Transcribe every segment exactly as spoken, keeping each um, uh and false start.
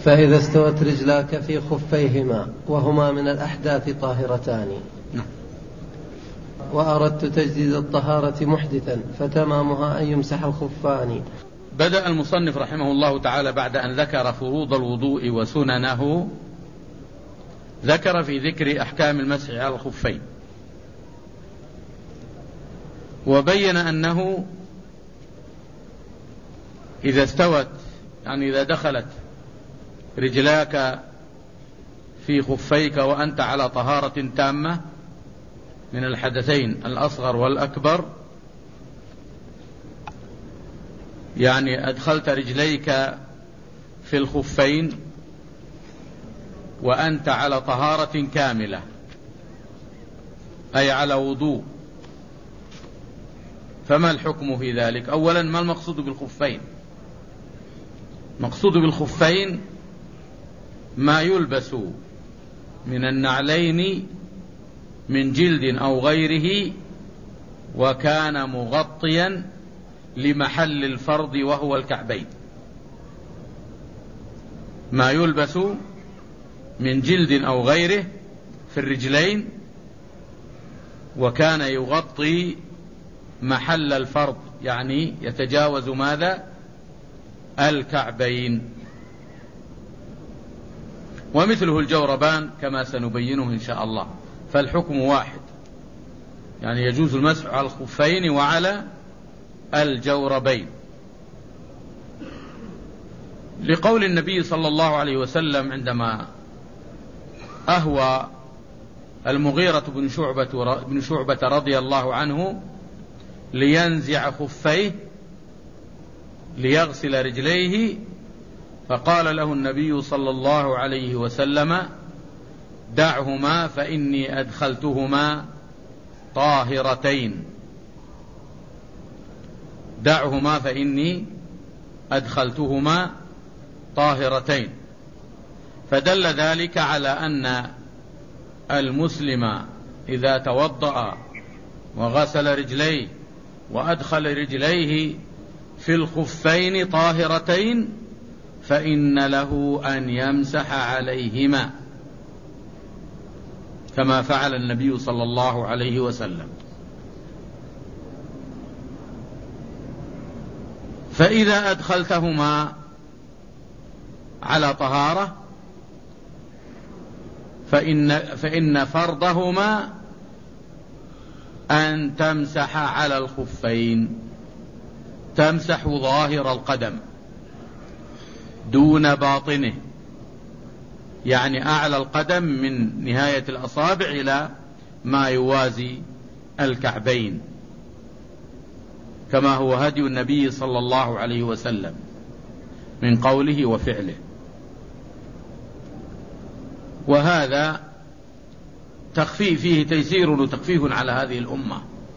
فإذا استوت رجلاك في خفيهما وهما من الأحداث طاهرتان وأردت تجديد الطهارة محدثا فتمامها أن يمسح الخفان. بدأ المصنف رحمه الله تعالى بعد أن ذكر فروض الوضوء وسننه ذكر في ذكر أحكام المسح على الخفين، وبين أنه إذا استوت يعني إذا دخلت رجلاك في خفيك وأنت على طهارة تامة من الحدثين الأصغر والأكبر، يعني أدخلت رجليك في الخفين وأنت على طهارة كاملة أي على وضوء، فما الحكم في ذلك؟ أولا ما المقصود بالخفين؟ مقصود بالخفين ما يلبس من النعلين من جلد أو غيره وكان مغطيا لمحل الفرض وهو الكعبين. ما يلبس من جلد أو غيره في الرجلين وكان يغطي محل الفرض، يعني يتجاوز ماذا؟ الكعبين. ومثله الجوربان كما سنبينه إن شاء الله، فالحكم واحد، يعني يجوز المسح على الخفين وعلى الجوربين، لقول النبي صلى الله عليه وسلم عندما أهوى المغيرة بن شعبة, بن شعبة رضي الله عنه لينزع خفيه ليغسل رجليه، فقال له النبي صلى الله عليه وسلم: دعهما فإني أدخلتهما طاهرتين، دعهما فإني أدخلتهما طاهرتين. فدل ذلك على أن المسلم إذا توضأ وغسل رجليه وأدخل رجليه في الخفين طاهرتين فإن له أن يمسح عليهما كما فعل النبي صلى الله عليه وسلم. فإذا أدخلتهما على طهارة فإن, فإن فرضهما أن تمسح على الخفين، تمسح ظاهر القدم دون باطنه، يعني أعلى القدم من نهاية الأصابع إلى ما يوازي الكعبين، كما هو هدي النبي صلى الله عليه وسلم من قوله وفعله. وهذا تخفيف فيه تيسير وتخفيف على هذه الأمة،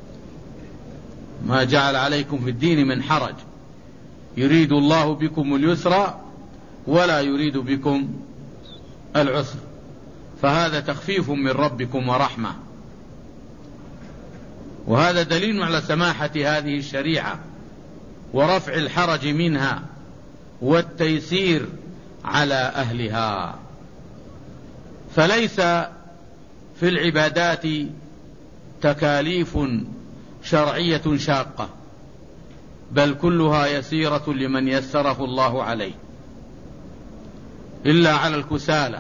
ما جعل عليكم في الدين من حرج، يريد الله بكم اليسر ولا يريد بكم العسر، فهذا تخفيف من ربكم ورحمة، وهذا دليل على سماحة هذه الشريعة ورفع الحرج منها والتيسير على أهلها. فليس في العبادات تكاليف شرعية شاقة، بل كلها يسيرة لمن يسره الله عليه، إلا على الكسالى،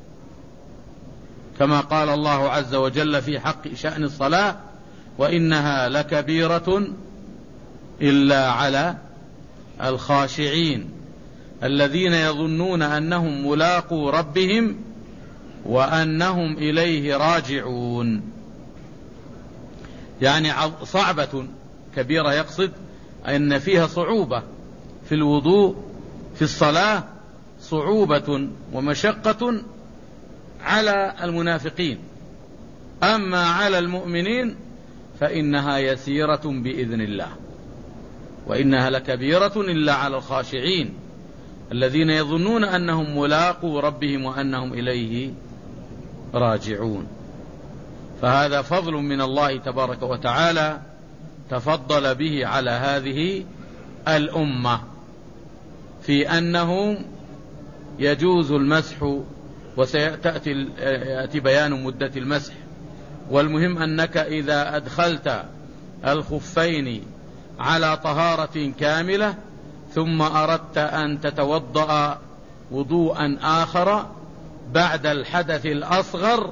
كما قال الله عز وجل في حق شأن الصلاة: وإنها لكبيرة إلا على الخاشعين الذين يظنون أنهم ملاقو ربهم وأنهم إليه راجعون. يعني صعبة كبيرة، يقصد أن فيها صعوبة في الوضوء في الصلاة، صعوبة ومشقة على المنافقين، أما على المؤمنين فإنها يسيرة بإذن الله. وإنها لكبيرة إلا على الخاشعين الذين يظنون أنهم ملاقو ربهم وأنهم إليه راجعون. فهذا فضل من الله تبارك وتعالى تفضل به على هذه الأمة، في أنهم يجوز المسح، وسيأتي يأتي بيان مدة المسح. والمهم أنك إذا أدخلت الخفين على طهارة كاملة ثم أردت أن تتوضأ وضوءا آخر بعد الحدث الأصغر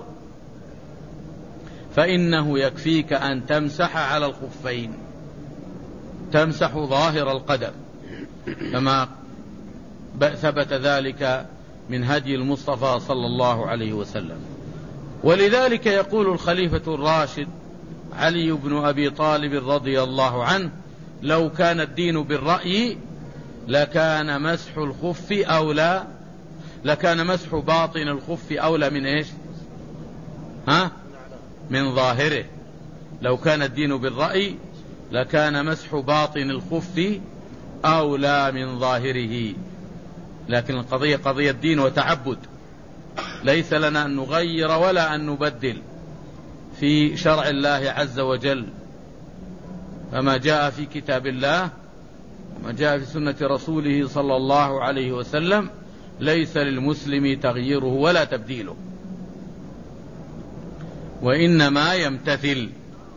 فإنه يكفيك أن تمسح على الخفين، تمسح ظاهر القدم كما ثبت ذلك من هدي المصطفى صلى الله عليه وسلم. ولذلك يقول الخليفة الراشد علي بن أبي طالب رضي الله عنه: لو كان الدين بالرأي لكان مسح الخف أولى، لكان مسح باطن الخف أولى من إيش؟ ها؟ من ظاهره. لو كان الدين بالرأي لكان مسح باطن الخف أولى من ظاهره، لكن القضية قضية دين وتعبد، ليس لنا أن نغير ولا أن نبدل في شرع الله عز وجل. فما جاء في كتاب الله وما جاء في سنة رسوله صلى الله عليه وسلم ليس للمسلم تغييره ولا تبديله، وإنما يمتثل.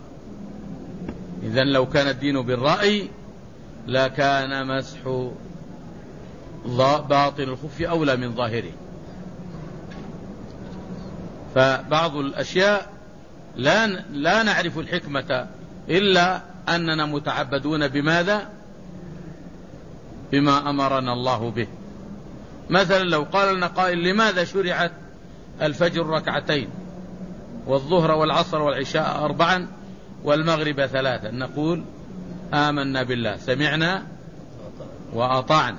إذن لو كان الدين بالرأي لكان مسح باطن الخف أولى من ظاهره. فبعض الأشياء لا لا نعرف الحكمة إلا أننا متعبدون بماذا؟ بما أمرنا الله به. مثلا لو قال لنا قائل: لماذا شرعت الفجر ركعتين والظهر والعصر والعشاء أربعا والمغرب ثلاثا؟ نقول: آمنا بالله، سمعنا وأطعنا.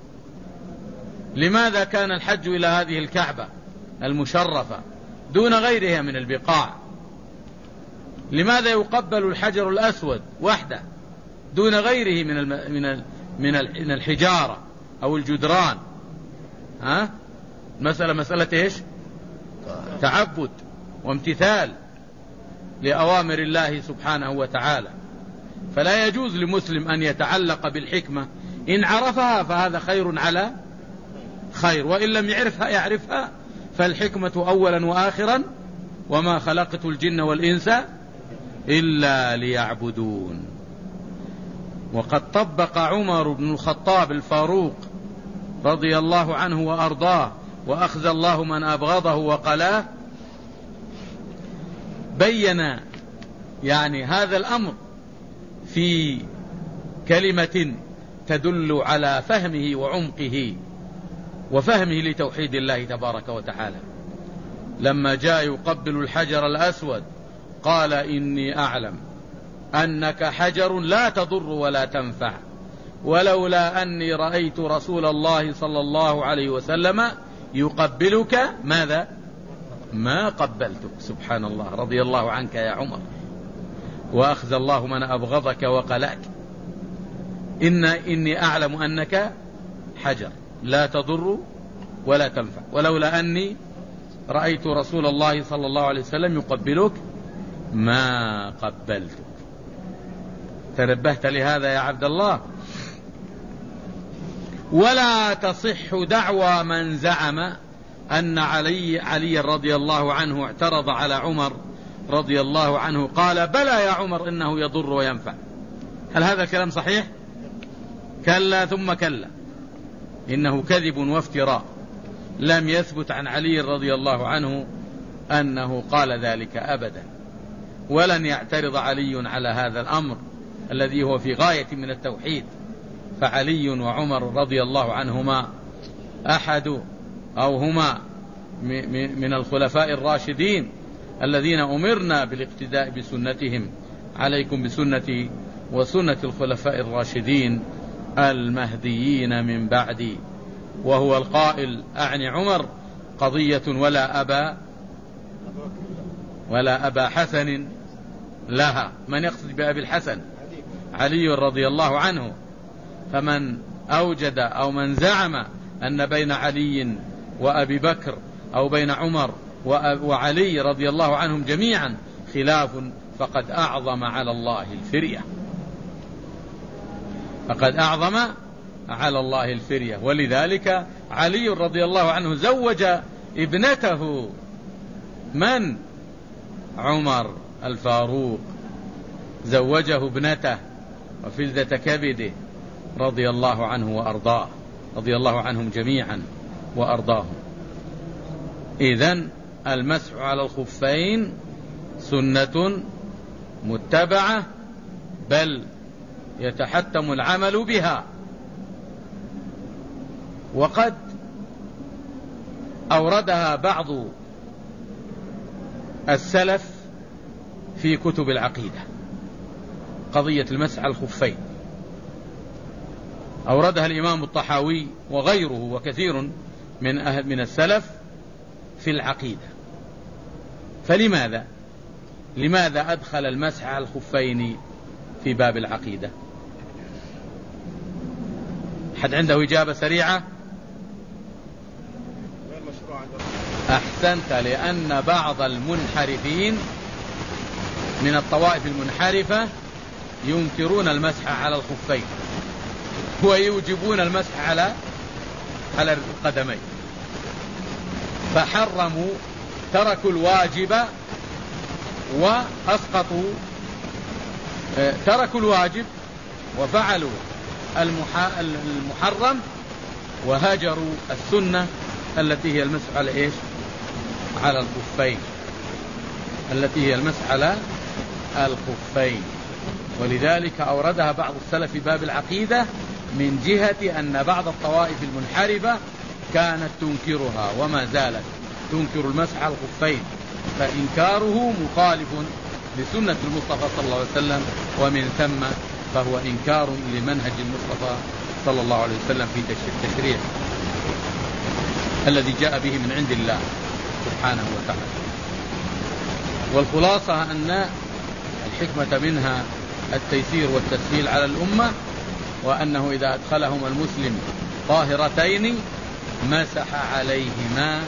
لماذا كان الحج إلى هذه الكعبة المشرفة دون غيرها من البقاع؟ لماذا يقبل الحجر الأسود وحده دون غيره من الم... من ال... من, ال... من الحجارة أو الجدران؟ ها؟ مسألة مسألة إيش؟ تعبد وامتثال لأوامر الله سبحانه وتعالى. فلا يجوز لمسلم أن يتعلق بالحكمة، إن عرفها فهذا خير على خير، وإن لم يعرفها يعرفها فالحكمة أولا وآخرا: وما خلقت الجن والإنس إلا ليعبدون. وقد طبق عمر بن الخطاب الفاروق رضي الله عنه وأرضاه وأخزى الله من أبغضه وقلاه، بين يعني هذا الأمر في كلمة تدل على فهمه وعمقه وفهمه لتوحيد الله تبارك وتعالى. لما جاء يقبل الحجر الأسود قال: إني أعلم أنك حجر لا تضر ولا تنفع، ولولا أني رأيت رسول الله صلى الله عليه وسلم يقبلك ماذا؟ ما قبلتك. سبحان الله، رضي الله عنك يا عمر، وأخزى الله من أبغضك وقلاك. إن إني أعلم أنك حجر لا تضر ولا تنفع، ولولا أني رأيت رسول الله صلى الله عليه وسلم يقبلك ما قبلتك. تنبهت لهذا يا عبد الله؟ ولا تصح دعوى من زعم أن علي, علي رضي الله عنه اعترض على عمر رضي الله عنه قال: بلى يا عمر إنه يضر وينفع. هل هذا الكلام صحيح؟ كلا ثم كلا، إنه كذب وافتراء. لم يثبت عن علي رضي الله عنه أنه قال ذلك أبدا، ولن يعترض علي على هذا الأمر الذي هو في غاية من التوحيد. فعلي وعمر رضي الله عنهما أحد أو هما من الخلفاء الراشدين الذين أمرنا بالاقتداء بسنتهم. عليكم بسنتي وسنة الخلفاء الراشدين المهديين من بعدي. وهو القائل أعني عمر: قضية ولا أبا ولا أبا حسن لها. من يقصد بأبي الحسن؟ علي رضي الله عنه. فمن أوجد أو من زعم أن بين علي وأبي بكر أو بين عمر وعلي رضي الله عنهم جميعا خلاف فقد أعظم على الله الفرية، فقد أعظم على الله الفرية. ولذلك علي رضي الله عنه زوج ابنته من؟ عمر الفاروق، زوجه ابنته وفلذة كبده رضي الله عنه وأرضاه، رضي الله عنهم جميعا وأرضاهم. إذن المسح على الخفين سنة متبعة، بل يتحتم العمل بها. وقد أوردها بعض السلف في كتب العقيدة، قضية المسح على الخفين أوردها الإمام الطحاوي وغيره وكثير من أهل من السلف في العقيدة. فلماذا لماذا أدخل المسح على الخفين في باب العقيدة؟ حد عنده إجابة سريعة؟ أحسنت، لأن بعض المنحرفين من الطوائف المنحرفة ينكرون المسح على الخفين ويوجبون المسح على على القدمين، فحرموا، تركوا الواجب وأسقطوا، تركوا الواجب وفعلوا المحرم وهجروا السنة التي هي المسح على إيش؟ على الخفين، التي هي المسح على الخفين. ولذلك أوردها بعض السلف في باب العقيدة من جهة أن بعض الطوائف المنحرفة كانت تنكرها وما زالت تنكر المسح على الخفين، فإنكاره مخالف لسنة المصطفى صلى الله عليه وسلم، ومن ثم فهو إنكار لمنهج المصطفى صلى الله عليه وسلم في التشريع الذي جاء به من عند الله سبحانه وتعالى. والخلاصة أن الحكمة منها التيسير والتسهيل على الأمة، وأنه إذا أدخلهم المسلم طاهرتين مسح عليهما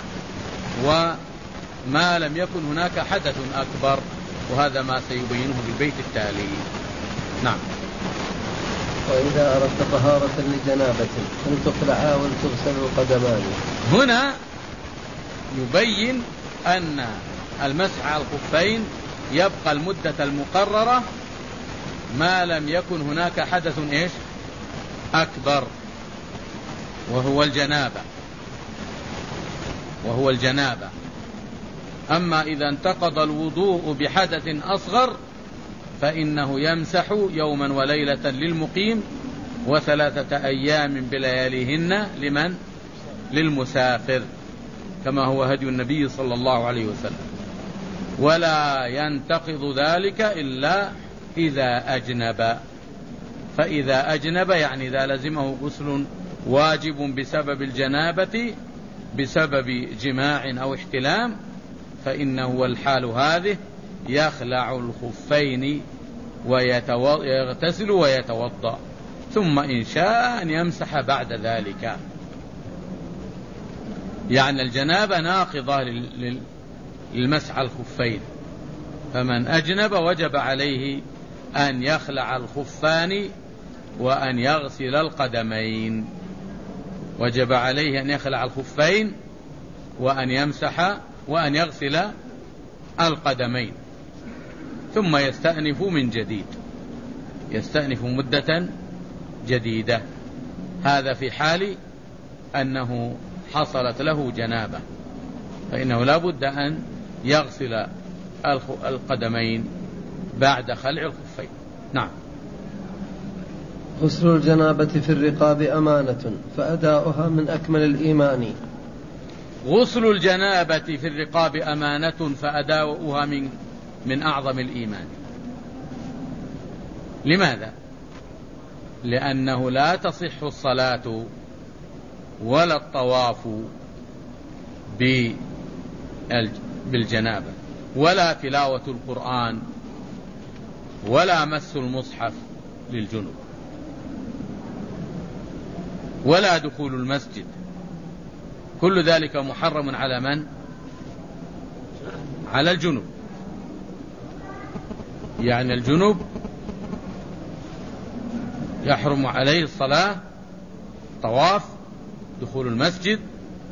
وما لم يكن هناك حدث أكبر، وهذا ما سيبينه في البيت التالي. نعم. وإذا أردت طهارة لجنابة فلتخلعا ولتغسل القدمان. هنا يبين أن المسح على الخفين يبقى المدة المقررة ما لم يكن هناك حدث إيش؟ أكبر، وهو الجنابة وهو الجنابة. أما إذا انتقض الوضوء بحدث أصغر فإنه يمسح يوما وليلة للمقيم وثلاثة أيام بلياليهن لمن؟ للمسافر، كما هو هدي النبي صلى الله عليه وسلم. ولا ينتقض ذلك إلا إذا أجنب، فإذا أجنب يعني إذا لزمه غسل واجب بسبب الجنابة بسبب جماع أو احتلام، فإنه والحال هذه يخلع الخفين ويغتسل ويتوضأ، ثم إن شاء أن يمسح بعد ذلك. يعني الجنابة ناقضة للمسح على الخفين، فمن أجنب وجب عليه أن يخلع الخفان وأن يغسل القدمين، وجب عليه أن يخلع الخفين وأن يمسح وأن يغسل القدمين، ثم يستأنف من جديد، يستأنف مدة جديدة. هذا في حال أنه حصلت له جنابة، فإنه لا بد أن يغسل القدمين بعد خلع الخفين. نعم. غسل الجنابة في الرقاب أمانة فأداؤها من أكمل الإيمان. غسل الجنابة في الرقاب أمانة فأداؤها من من أعظم الإيمان. لماذا؟ لأنه لا تصح الصلاة ولا الطواف بالجنابة، ولا تلاوة القرآن، ولا مس المصحف للجنوب، ولا دخول المسجد. كل ذلك محرم على من؟ على الجنوب. يعني الجنوب يحرم عليه الصلاة، طواف، دخول المسجد،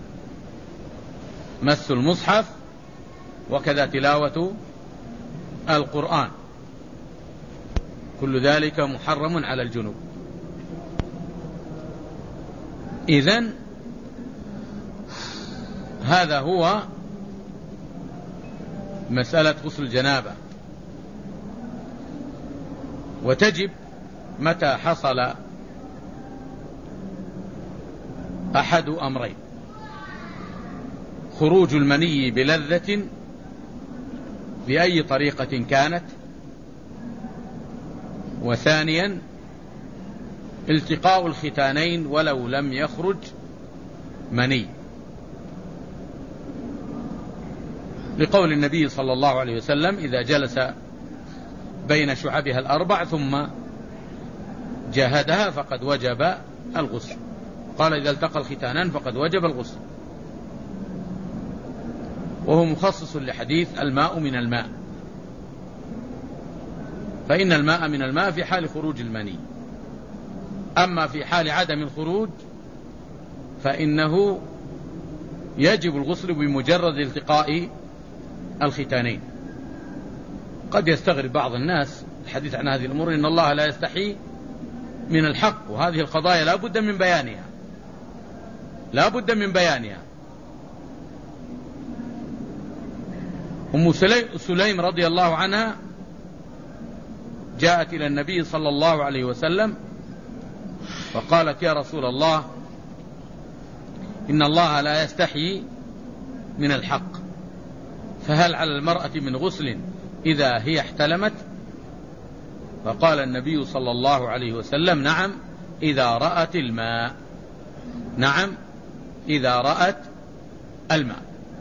مس المصحف، وكذا تلاوة القرآن، كل ذلك محرم على الجنوب. إذن هذا هو مسألة غسل الجنابة. وتجب متى حصل أحد أمرين: خروج المني بلذة بأي طريقة كانت، وثانيا التقاء الختانين ولو لم يخرج مني، لقول النبي صلى الله عليه وسلم: إذا جلس بين شعبها الأربع ثم جاهدها فقد وجب الغسل. قال: إذا التقى الختانان فقد وجب الغسل. وهو مخصص لحديث الماء من الماء، فإن الماء من الماء في حال خروج المني، أما في حال عدم الخروج فإنه يجب الغسل بمجرد التقاء الختانين. قد يستغرب بعض الناس الحديث عن هذه الأمور: إن الله لا يستحي من الحق، وهذه القضايا لا بد من بيانها، لا بد من بيانها. أم سليم رضي الله عنها جاءت إلى النبي صلى الله عليه وسلم وقالت: يا رسول الله، إن الله لا يستحي من الحق، فهل على المرأة من غسل إذا هي احتلمت؟ فقال النبي صلى الله عليه وسلم: نعم إذا رأت الماء، نعم إذا رأت الماء.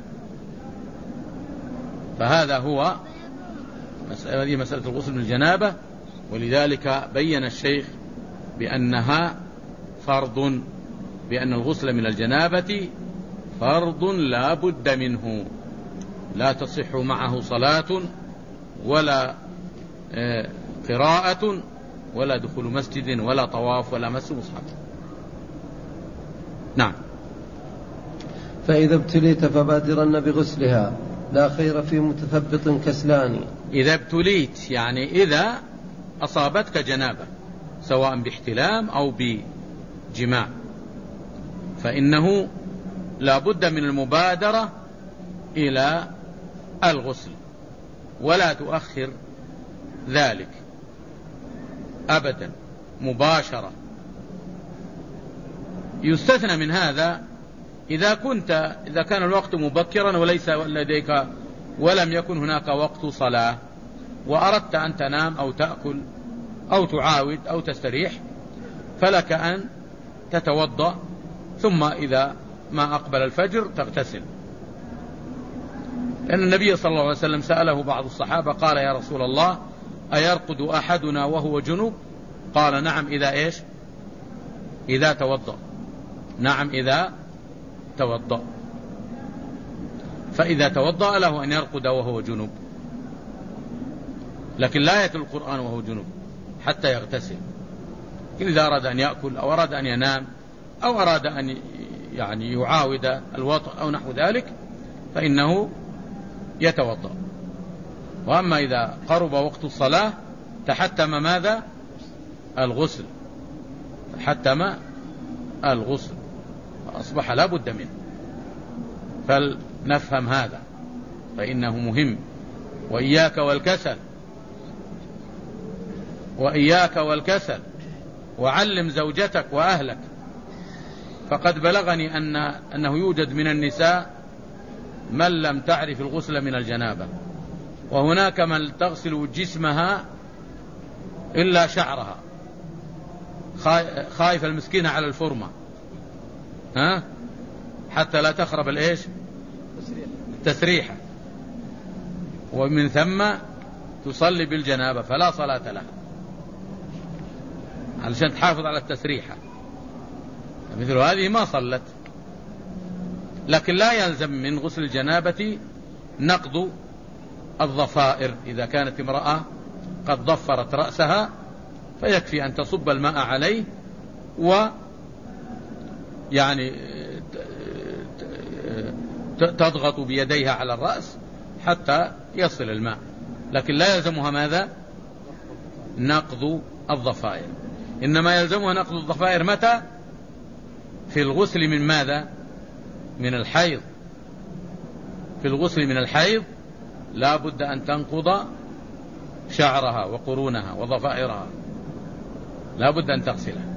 فهذا هو هذه مسألة الغسل من الجنابة. ولذلك بين الشيخ بأنها فرض، بأن الغسل من الجنابة فرض لا بد منه، لا تصح معه صلاة ولا قراءة ولا دخول مسجد ولا طواف ولا مس مصحف. نعم. فإذا ابتليت فبادرن بغسلها، لا خير في متثبط كسلان. إذا ابتليت يعني إذا أصابتك جنابة سواء باحتلام أو بجماع، فإنه لا بد من المبادرة إلى الغسل، ولا تؤخر ذلك أبدا، مباشرة. يستثنى من هذا إذا كنت إذا كان الوقت مبكرا وليس لديك ولم يكن هناك وقت صلاة، وأردت أن تنام أو تأكل أو تعاود أو تستريح، فلك أن تتوضأ، ثم إذا ما أقبل الفجر تغتسل. لأن النبي صلى الله عليه وسلم سأله بعض الصحابة قال: يا رسول الله، أيرقد أحدنا وهو جنوب؟ قال: نعم إذا إيش؟ إذا توضأ. نعم إذا توضأ. فإذا توضأ له أن يرقد وهو جنوب، لكن لا يتلو القرآن وهو جنوب حتى يغتسل. إذا أراد أن يأكل أو أراد أن ينام أو أراد أن يعني يعاود الوطء أو نحو ذلك فإنه يتوضأ. وأما إذا قرب وقت الصلاة تحتم ماذا؟ الغسل، تحتم الغسل، فأصبح لا بد منه. فلنفهم هذا فإنه مهم. وإياك والكسل، وإياك والكسل، وعلم زوجتك وأهلك. فقد بلغني أن أنه يوجد من النساء من لم تعرف الغسل من الجنابة، وهناك من تغسل جسمها إلا شعرها، خايف المسكينة على الفرمة، ها، حتى لا تخرب الإيش؟ التسريحة، ومن ثم تصلي بالجنابة فلا صلاة لها، علشان تحافظ على التسريحة. مثل هذه ما صلت. لكن لا يلزم من غسل الجنابة نقض الضفائر. إذا كانت امرأة قد ضفرت رأسها فيكفي أن تصب الماء عليه و يعني تضغط بيديها على الرأس حتى يصل الماء، لكن لا يلزمها ماذا؟ نقض الضفائر. إنما يلزمها نقض الضفائر متى؟ في الغسل من ماذا؟ من الحيض. في الغسل من الحيض لا بد أن تنقض شعرها وقرونها وضفائرها، لا بد أن تغسلها.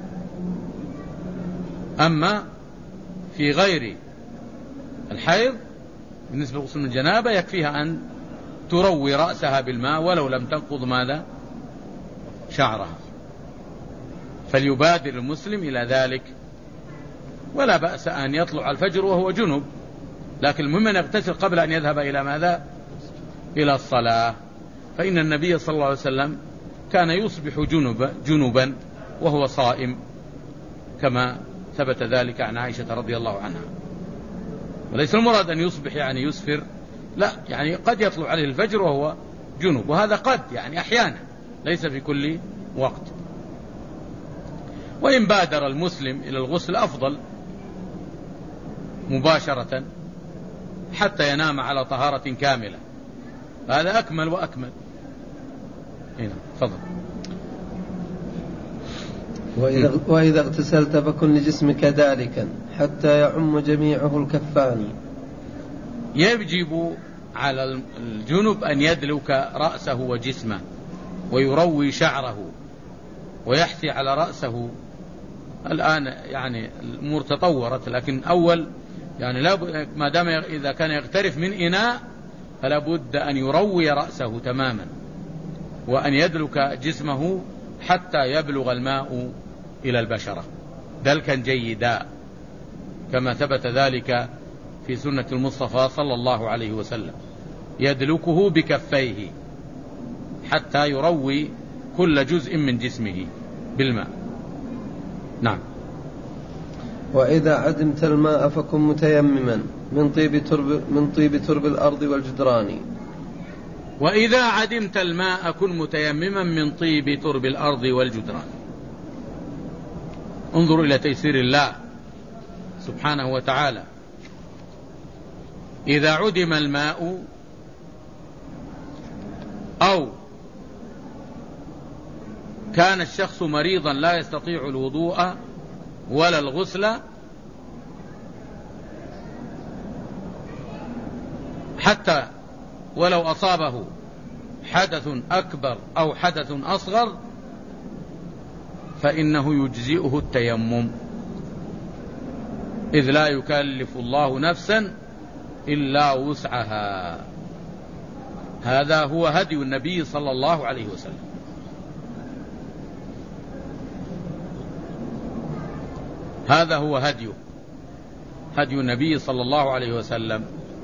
أما في غير الحيض بالنسبة لغسل من الجنابة يكفيها أن تروي رأسها بالماء ولو لم تنقض ماذا؟ شعرها. فليبادر المسلم إلى ذلك، ولا بأس أن يطلع الفجر وهو جنب، لكن المهم أن يغتسل قبل أن يذهب إلى ماذا؟ إلى الصلاة. فإن النبي صلى الله عليه وسلم كان يصبح جنب جنبا وهو صائم، كما ثبت ذلك عن عائشة رضي الله عنها. وليس المراد أن يصبح يعني يسفر، لا، يعني قد يطلع عليه الفجر وهو جنب، وهذا قد يعني أحيانا، ليس في كل وقت. وإن بادر المسلم إلى الغسل أفضل مباشرة حتى ينام على طهارة كاملة، هذا أكمل وأكمل. هنا فضل. وإذا, وإذا اغتسلت فكن لجسمك دالكا حتى يعم جميعه الكفان. يجب على الجنب أن يدلك رأسه وجسمه ويروي شعره ويحثي على رأسه. الآن يعني الأمور تطورت، لكن أول يعني لا، ما دام إذا كان يغترف من إناء فلا بد أن يروي رأسه تماما وأن يدلك جسمه حتى يبلغ الماء إلى البشرة دلكا جيدا، كما ثبت ذلك في سنة المصطفى صلى الله عليه وسلم، يدلكه بكفيه حتى يروي كل جزء من جسمه بالماء. نعم. وإذا عدمت الماء فكن متيمما من طيب ترب, من طيب ترب الأرض والجدران. وإذا عدمت الماء كن متيمما من طيب ترب الأرض والجدران. انظروا إلى تيسير الله سبحانه وتعالى. إذا عدم الماء أو كان الشخص مريضا لا يستطيع الوضوء ولا الغسل، حتى ولو أصابه حدث أكبر أو حدث أصغر فإنه يجزئه التيمم، إذ لا يكلف الله نفسا إلا وسعها. هذا هو هدي النبي صلى الله عليه وسلم. هذا هو هديه، هدي النبي صلى الله عليه وسلم،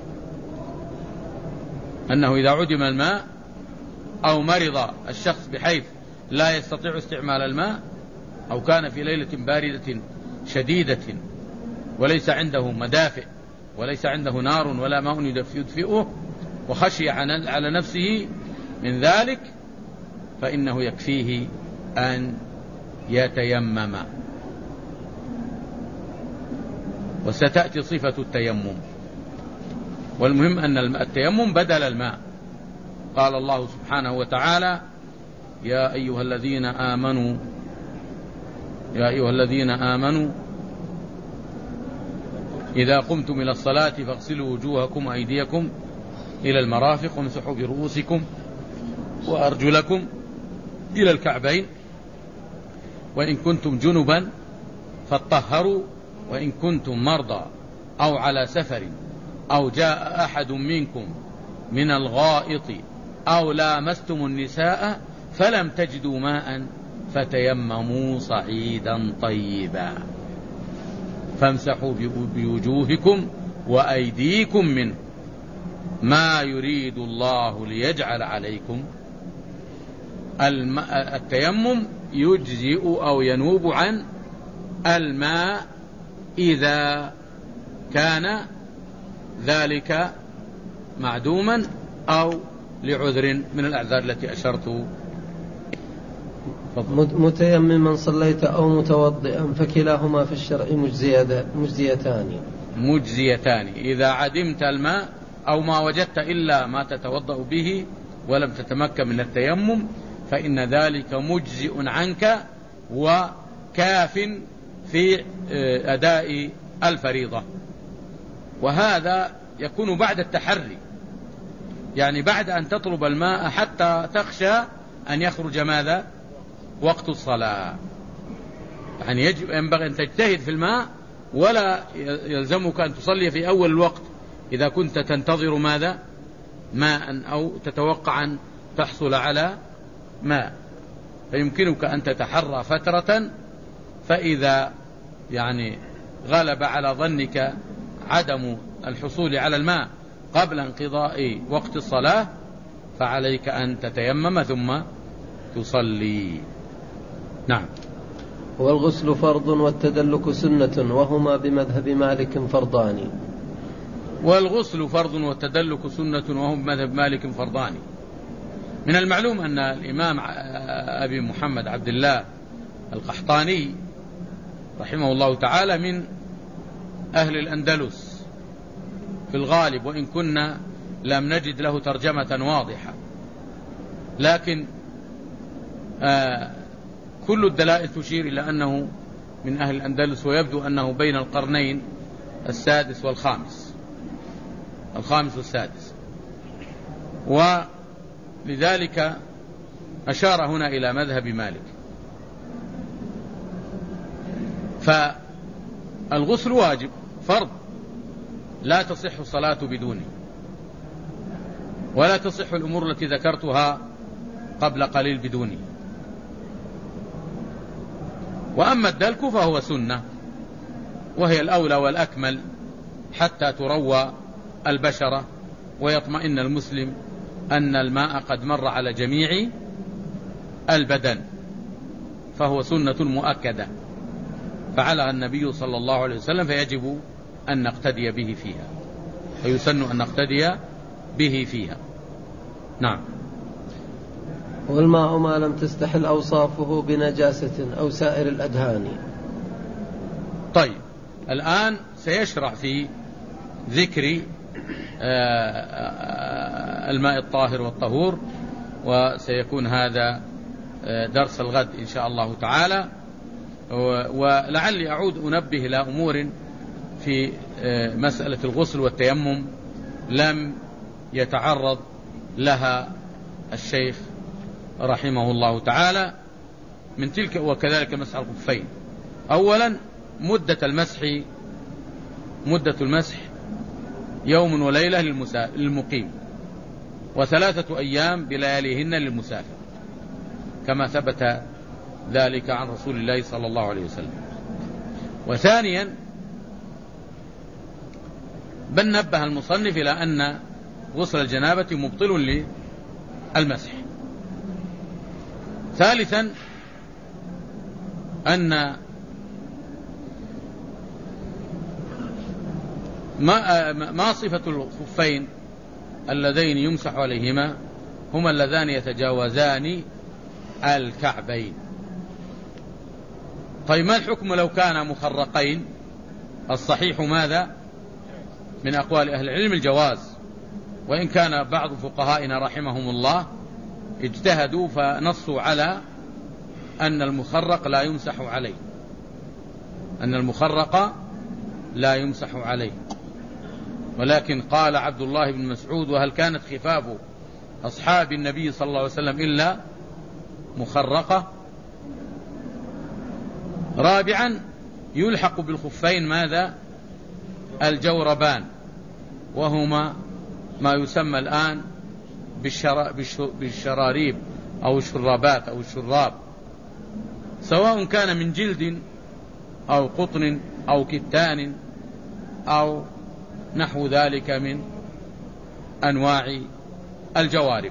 أنه إذا عدم الماء أو مرض الشخص بحيث لا يستطيع استعمال الماء، أو كان في ليلة باردة شديدة وليس عنده مدافئ وليس عنده نار ولا ماء يدفئه وخشي على نفسه من ذلك، فإنه يكفيه أن يتيمم. وستأتي صفة التيمم، والمهم أن التيمم بدل الماء. قال الله سبحانه وتعالى: يا أيها الذين آمنوا يا أيها الذين آمنوا إذا قمتم إلى الصلاة فاغسلوا وجوهكم وأيديكم إلى المرافق وامسحوا برؤوسكم وأرجلكم إلى الكعبين وإن كنتم جنبا فاطهروا وإن كنتم مرضى أو على سفر أو جاء أحد منكم من الغائط أو لامستم النساء فلم تجدوا ماء فتيمموا صعيدا طيبا فامسحوا بوجوهكم وأيديكم منه ما يريد الله ليجعل عليكم. التيمم يجزئ أو ينوب عن الماء إذا كان ذلك معدوما أو لعذر من الأعذار التي أشرت. متيمما صليت أو متوضئا فكلاهما في الشرع مجزيتان. مجزيتان. إذا عدمت الماء أو ما وجدت إلا ما تتوضأ به ولم تتمكن من التيمم فإن ذلك مجزئ عنك وكاف في أداء الفريضة. وهذا يكون بعد التحري، يعني بعد أن تطلب الماء حتى تخشى أن يخرج ماذا؟ وقت الصلاة. يعني يجب ينبغي أن تجتهد في الماء ولا يلزمك أن تصلي في أول الوقت إذا كنت تنتظر ماذا؟ ماء أو تتوقع أن تحصل على ماء، فيمكنك أن تتحرى فترة، فإذا يعني غلب على ظنك عدم الحصول على الماء قبل انقضاء وقت الصلاة فعليك أن تتيمم ثم تصلي. نعم. والغسل فرض والتدلك سنة وهما بمذهب مالك فرضان. والغسل فرض والتدلك سنة وهم بمذهب مالك فرضان. من المعلوم أن الإمام أبي محمد عبد الله القحطاني رحمه الله تعالى من أهل الأندلس في الغالب، وإن كنا لم نجد له ترجمة واضحة، لكن آه كل الدلائل تشير إلى أنه من أهل الأندلس، ويبدو أنه بين القرنين السادس والخامس الخامس والسادس، ولذلك أشار هنا إلى مذهب مالك. فالغسل واجب فرض لا تصح الصلاة بدونه، ولا تصح الأمور التي ذكرتها قبل قليل بدونه. وأما الدلك فهو سنة، وهي الأولى والأكمل حتى تروى البشرة ويطمئن المسلم أن الماء قد مر على جميع البدن، فهو سنة مؤكدة فعلها النبي صلى الله عليه وسلم، فيجب أن نقتدي به فيها، فيسن أن نقتدي به فيها. نعم. والماء ما لم تستحل أوصافه بنجاسة أو سائر الأدهان. طيب، الآن سيشرع في ذكر الماء الطاهر والطهور، وسيكون هذا درس الغد إن شاء الله تعالى. ولعلي أعود أنبه إلى أمور في مسألة الغسل والتيمم لم يتعرض لها الشيخ رحمه الله تعالى، من تلك وكذلك مسح الخفين. أولا مدة المسح مدة المسح يوم وليلة للمقيم، وثلاثة أيام بلياليهن للمسافر، كما ثبت ذلك عن رسول الله صلى الله عليه وسلم. وثانيا بل نبه المصنف إلى أن غسل الجنابة مبطل للمسح. ثالثا أن ما, ما صفة الخفين اللذين يمسح عليهما هما اللذان يتجاوزان الكعبين. طيب، ما الحكم لو كان مخرقين؟ الصحيح ماذا من أقوال أهل العلم؟ الجواز، وإن كان بعض فقهائنا رحمهم الله اجتهدوا فنصوا على أن المخرق لا يمسح عليه أن المخرق لا يمسح عليه ولكن قال عبد الله بن مسعود: وهل كانت خفاف أصحاب النبي صلى الله عليه وسلم إلا مخرقة؟ رابعا يلحق بالخفين ماذا؟ الجوربان، وهما ما يسمى الآن بالشراريب أو الشرابات أو الشراب، سواء كان من جلد أو قطن أو كتان أو نحو ذلك من أنواع الجوارب.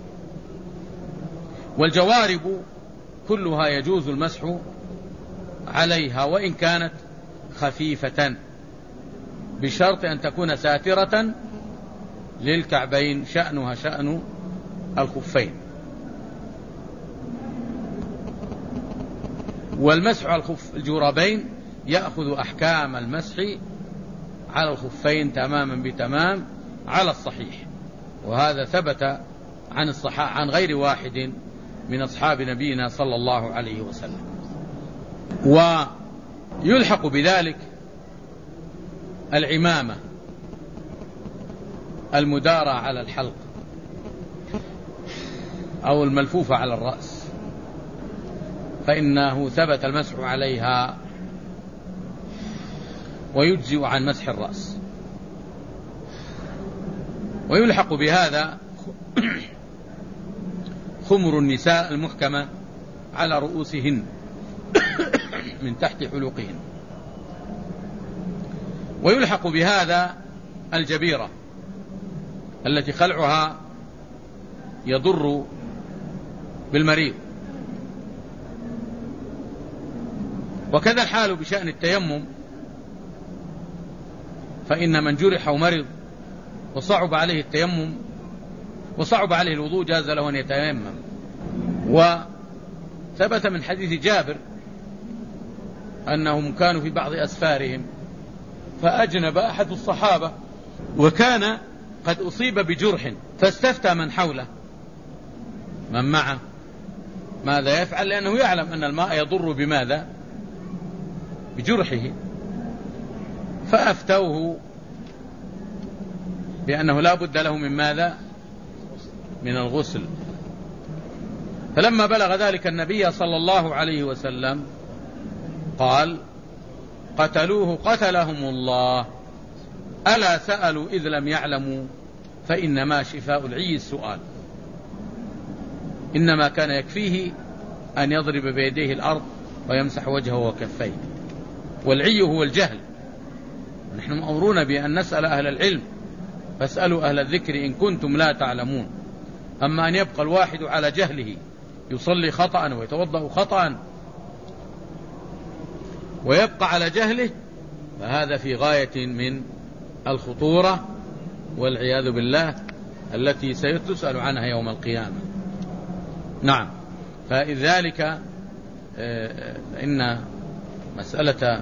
والجوارب كلها يجوز المسح عليها وإن كانت خفيفة، بشرط أن تكون ساترة للكعبين، شأنها شأن الخفين. والمسح على الخف الجوربين يأخذ أحكام المسح على الخفين تماما بتمام على الصحيح، وهذا ثبت عن الصحابة عن غير واحد من أصحاب نبينا صلى الله عليه وسلم. ويلحق بذلك العمامة المدارة على الحلق أو الملفوفة على الرأس، فإنه ثبت المسح عليها ويجزئ عن مسح الرأس. ويلحق بهذا خمر النساء المحكمة على رؤوسهن من تحت حلقهن. ويلحق بهذا الجبيرة التي خلعها يضر بالمريض. وكذا الحال بشأن التيمم، فإن من جرح ومرض وصعب عليه التيمم وصعب عليه الوضوء جاز له أن يتيمم. وثبت من حديث جابر أنهم كانوا في بعض أسفارهم فأجنب أحد الصحابة وكان قد أصيب بجرح، فاستفتى من حوله من معه ماذا يفعل، لأنه يعلم أن الماء يضر بماذا؟ بجرحه. فأفتوه بأنه لا بد له من ماذا؟ من الغسل. فلما بلغ ذلك النبي صلى الله عليه وسلم قال: قتلوه قتلهم الله، ألا سألوا إذ لم يعلموا فإنما شفاء العي السؤال. إنما كان يكفيه أن يضرب بيديه الأرض ويمسح وجهه وكفيه، والعي هو الجهل. نحن مأمورون بأن نسأل أهل العلم، فاسألوا أهل الذكر إن كنتم لا تعلمون. أما أن يبقى الواحد على جهله يصلي خطأ ويتوضأ خطأ ويبقى على جهله، فهذا في غاية من الخطورة والعياذ بالله التي سيتسأل عنها يوم القيامة. نعم، فلذلك إن مسألة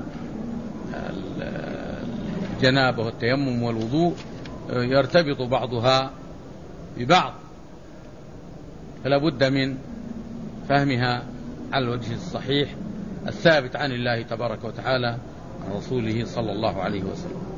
الجنابة والتيمم والوضوء يرتبط بعضها ببعض، فلا بد من فهمها على الوجه الصحيح الثابت عن الله تبارك وتعالى عن رسوله صلى الله عليه وسلم.